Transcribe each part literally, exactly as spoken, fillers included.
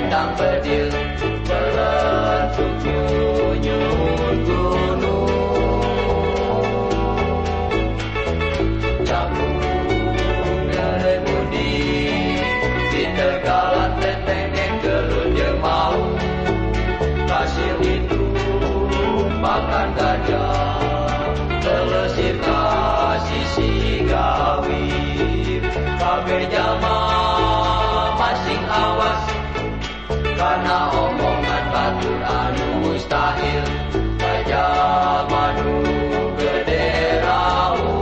endang bedil belentuk nyunyut gunung. Jagung dari budi di tegalan tetengeng gelut jeung mau kasih itu makan gajah telesir kasih si gawir kabeh jalma masing awas karena omongan batur anu mustahil gajah manu gede raung.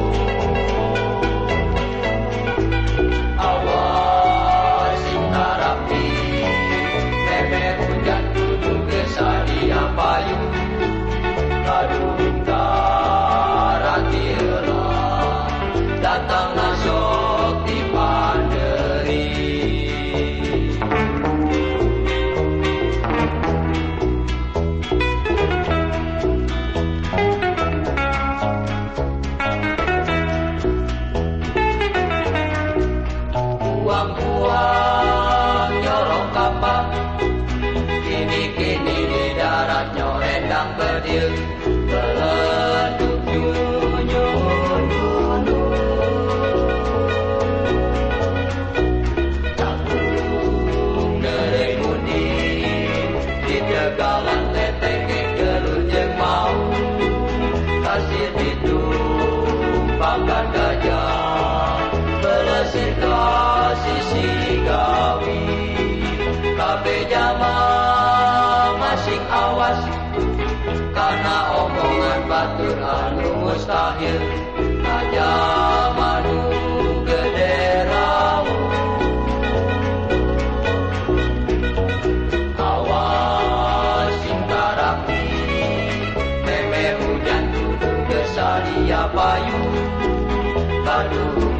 Awas sing tarapi meme hujan kudu gesadia payung kadung tarati heula datang nasok di panderi. Buang-buang nyorong kapal kini-kini di daratnya endang bedil belentuk nyunyut gunung. Jagung dereng kuning di tegalan tetengeng gelut jeung mau kasih ditumpangkan gajah belesir kasih si gawi kabeh jalma masing awas karena omongan batur anu mustahil gajah manu gede raung. Awas sing tarapi meme hujan kudu gesadia payung kadung